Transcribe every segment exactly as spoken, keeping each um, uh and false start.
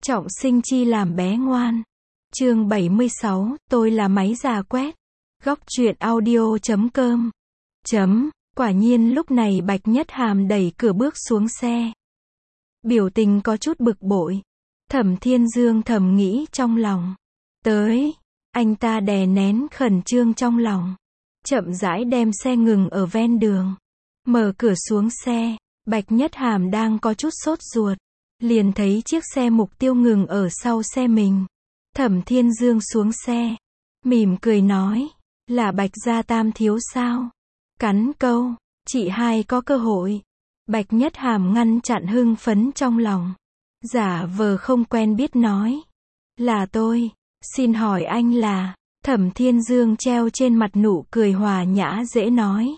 Trọng sinh chi làm bé ngoan. Chương bảy mươi sáu, tôi là máy già quét. Góc truyện audio chấm com. Chấm, quả nhiên lúc này Bạch Nhất Hàm đẩy cửa bước xuống xe. Biểu tình có chút bực bội. Thẩm Thiên Dương thầm nghĩ trong lòng. Tới, anh ta đè nén khẩn trương trong lòng. Chậm rãi đem xe ngừng ở ven đường. Mở cửa xuống xe, Bạch Nhất Hàm đang có chút sốt ruột. Liền thấy chiếc xe mục tiêu ngừng ở sau xe mình. Thẩm Thiên Dương xuống xe, mỉm cười nói, là Bạch gia Tam thiếu sao? Cắn câu, chị hai có cơ hội. Bạch Nhất Hàm ngăn chặn hưng phấn trong lòng. Giả vờ không quen biết nói, là tôi, xin hỏi anh là? Thẩm Thiên Dương treo trên mặt nụ cười hòa nhã dễ nói.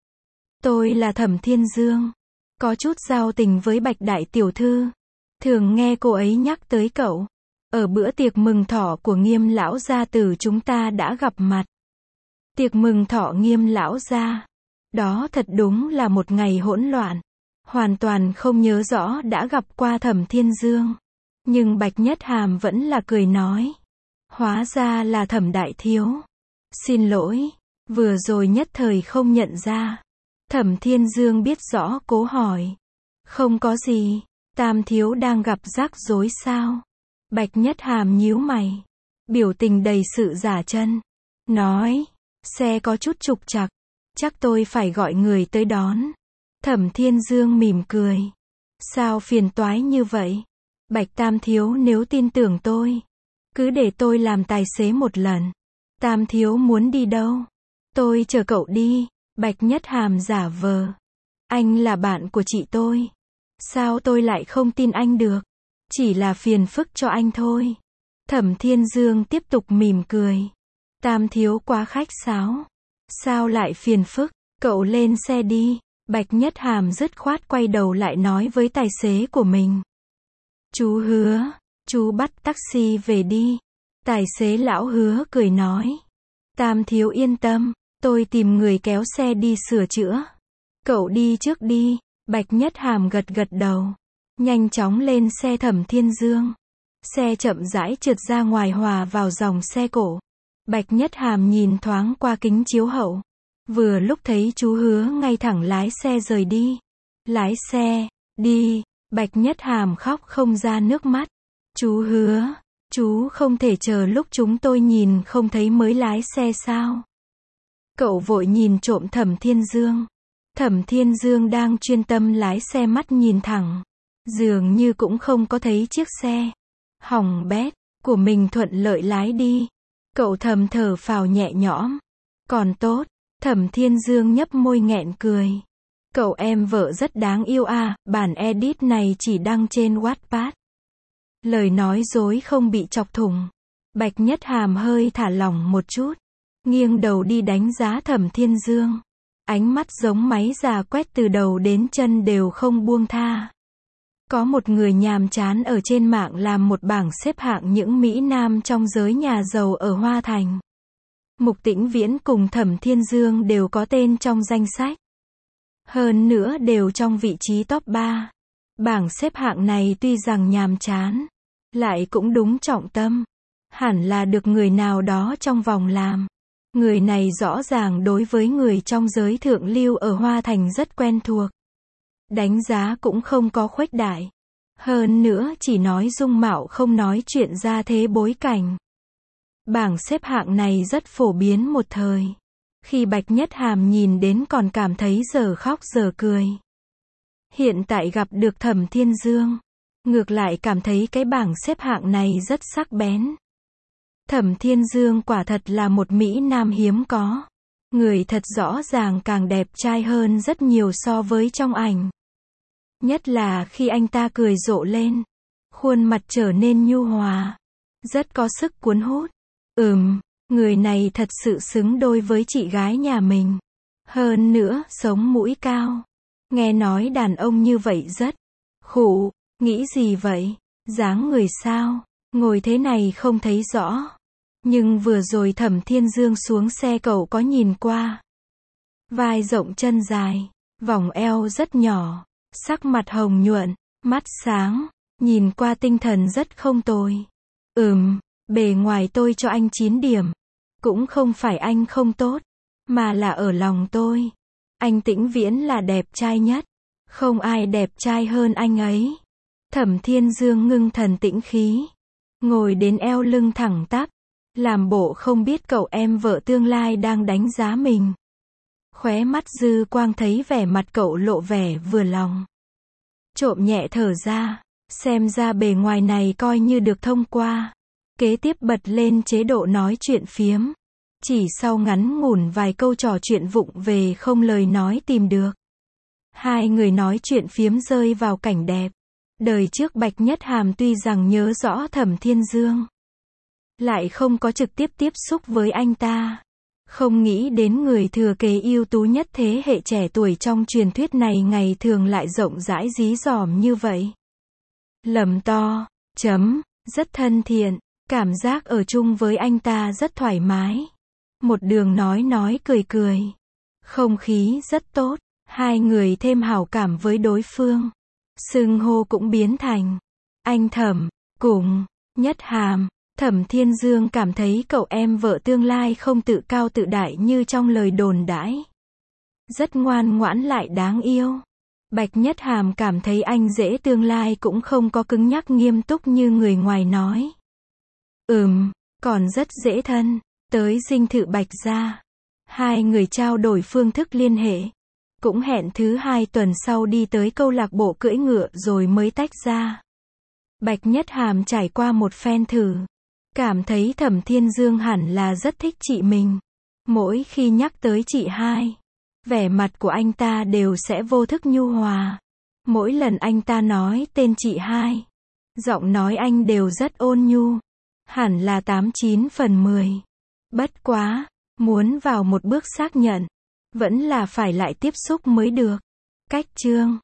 Tôi là Thẩm Thiên Dương, có chút giao tình với Bạch đại tiểu thư. Thường nghe cô ấy nhắc tới cậu. Ở bữa tiệc mừng thọ của Nghiêm lão gia tử chúng ta đã gặp mặt. Tiệc mừng thọ Nghiêm lão gia. Đó thật đúng là một ngày hỗn loạn. Hoàn toàn không nhớ rõ đã gặp qua Thẩm Thiên Dương. Nhưng Bạch Nhất Hàm vẫn là cười nói. Hóa ra là Thẩm đại thiếu. Xin lỗi, vừa rồi nhất thời không nhận ra. Thẩm Thiên Dương biết rõ cố hỏi. Không có gì. Tam thiếu đang gặp rắc rối sao? Bạch Nhất Hàm nhíu mày. Biểu tình đầy sự giả chân. Nói, xe có chút trục trặc. Chắc tôi phải gọi người tới đón. Thẩm Thiên Dương mỉm cười. Sao phiền toái như vậy? Bạch Tam thiếu nếu tin tưởng tôi, cứ để tôi làm tài xế một lần. Tam thiếu muốn đi đâu? Tôi chờ cậu đi. Bạch Nhất Hàm giả vờ. Anh là bạn của chị tôi. Sao tôi lại không tin anh được? Chỉ là phiền phức cho anh thôi. Thẩm Thiên Dương tiếp tục mỉm cười. Tam thiếu quá khách sáo. Sao lại phiền phức? Cậu lên xe đi. Bạch Nhất Hàm dứt khoát quay đầu lại nói với tài xế của mình. Chú Hứa, chú bắt taxi về đi. Tài xế lão Hứa cười nói. Tam thiếu yên tâm, tôi tìm người kéo xe đi sửa chữa. Cậu đi trước đi. Bạch Nhất Hàm gật gật đầu. Nhanh chóng lên xe Thẩm Thiên Dương. Xe chậm rãi trượt ra ngoài hòa vào dòng xe cổ. Bạch Nhất Hàm nhìn thoáng qua kính chiếu hậu. Vừa lúc thấy chú Hứa ngay thẳng lái xe rời đi. Lái xe, đi. Bạch Nhất Hàm khóc không ra nước mắt. Chú Hứa, chú không thể chờ lúc chúng tôi nhìn không thấy mới lái xe sao? Cậu vội nhìn trộm Thẩm Thiên Dương. Thẩm Thiên Dương đang chuyên tâm lái xe mắt nhìn thẳng. Dường như cũng không có thấy chiếc xe hỏng bét của mình thuận lợi lái đi. Cậu thầm thở phào nhẹ nhõm. Còn tốt. Thẩm Thiên Dương nhấp môi nghẹn cười. Cậu em vợ rất đáng yêu à, bản edit này chỉ đăng trên Wattpad. Lời nói dối không bị chọc thủng. Bạch Nhất Hàm hơi thả lỏng một chút. Nghiêng đầu đi đánh giá Thẩm Thiên Dương. Ánh mắt giống máy già quét từ đầu đến chân đều không buông tha. Có một người nhàm chán ở trên mạng làm một bảng xếp hạng những Mỹ Nam trong giới nhà giàu ở Hoa Thành. Mục Tĩnh Viễn cùng Thẩm Thiên Dương đều có tên trong danh sách. Hơn nữa đều trong vị trí top ba. Bảng xếp hạng này tuy rằng nhàm chán, lại cũng đúng trọng tâm. Hẳn là được người nào đó trong vòng làm. Người này rõ ràng đối với người trong giới thượng lưu ở Hoa Thành rất quen thuộc. Đánh giá cũng không có khuếch đại. Hơn nữa chỉ nói dung mạo không nói chuyện ra thế bối cảnh. Bảng xếp hạng này rất phổ biến một thời. Khi Bạch Nhất Hàm nhìn đến còn cảm thấy giờ khóc giờ cười. Hiện tại gặp được Thẩm Thiên Dương. Ngược lại cảm thấy cái bảng xếp hạng này rất sắc bén. Thẩm Thiên Dương quả thật là một Mỹ Nam hiếm có. Người thật rõ ràng càng đẹp trai hơn rất nhiều so với trong ảnh. Nhất là khi anh ta cười rộ lên. Khuôn mặt trở nên nhu hòa. Rất có sức cuốn hút. Ừm, người này thật sự xứng đôi với chị gái nhà mình. Hơn nữa, sống mũi cao. Nghe nói đàn ông như vậy rất khủ. Nghĩ gì vậy? Dáng người sao? Ngồi thế này không thấy rõ. Nhưng vừa rồi Thẩm Thiên Dương xuống xe cậu có nhìn qua. Vai rộng chân dài, vòng eo rất nhỏ, sắc mặt hồng nhuận, mắt sáng, Nhìn qua tinh thần rất không tồi. Ừm, bề ngoài tôi cho anh chín điểm. Cũng không phải anh không tốt, mà là ở lòng tôi. Anh Tĩnh Viễn là đẹp trai nhất. Không ai đẹp trai hơn anh ấy. Thẩm Thiên Dương ngưng thần tĩnh khí. Ngồi đến eo lưng thẳng tắp. Làm bộ không biết cậu em vợ tương lai đang đánh giá mình. Khóe mắt dư quang thấy vẻ mặt cậu lộ vẻ vừa lòng. Trộm nhẹ thở ra. Xem ra bề ngoài này coi như được thông qua. Kế tiếp bật lên chế độ nói chuyện phiếm. Chỉ sau ngắn ngủn vài câu trò chuyện vụng về không lời nói tìm được. Hai người nói chuyện phiếm rơi vào cảnh đẹp. Đời trước Bạch Nhất Hàm tuy rằng nhớ rõ Thẩm Thiên Dương, lại không có trực tiếp tiếp xúc với anh ta. Không nghĩ đến người thừa kế ưu tú nhất thế hệ trẻ tuổi trong truyền thuyết này ngày thường lại rộng rãi dí dỏm như vậy. Lầm to, chấm, rất thân thiện, cảm giác ở chung với anh ta rất thoải mái. Một đường nói nói cười cười. Không khí rất tốt, hai người thêm hảo cảm với đối phương. Xưng hô cũng biến thành anh Thẩm, cùng Nhất Hàm. Thẩm Thiên Dương cảm thấy cậu em vợ tương lai không tự cao tự đại như trong lời đồn đãi. Rất ngoan ngoãn lại đáng yêu. Bạch Nhất Hàm cảm thấy anh rể tương lai cũng không có cứng nhắc nghiêm túc như người ngoài nói. Ừm, còn rất dễ thân. Tới dinh thự Bạch gia. Hai người trao đổi phương thức liên hệ. Cũng hẹn thứ hai tuần sau đi tới câu lạc bộ cưỡi ngựa rồi mới tách ra. Bạch Nhất Hàm trải qua một phen thử. Cảm thấy Thẩm Thiên Dương hẳn là rất thích chị mình. Mỗi khi nhắc tới chị hai, vẻ mặt của anh ta đều sẽ vô thức nhu hòa. Mỗi lần anh ta nói tên chị hai, giọng nói anh đều rất ôn nhu. Hẳn là tám chín phần mười. Bất quá, muốn vào một bước xác nhận, vẫn là phải lại tiếp xúc mới được. Cách chương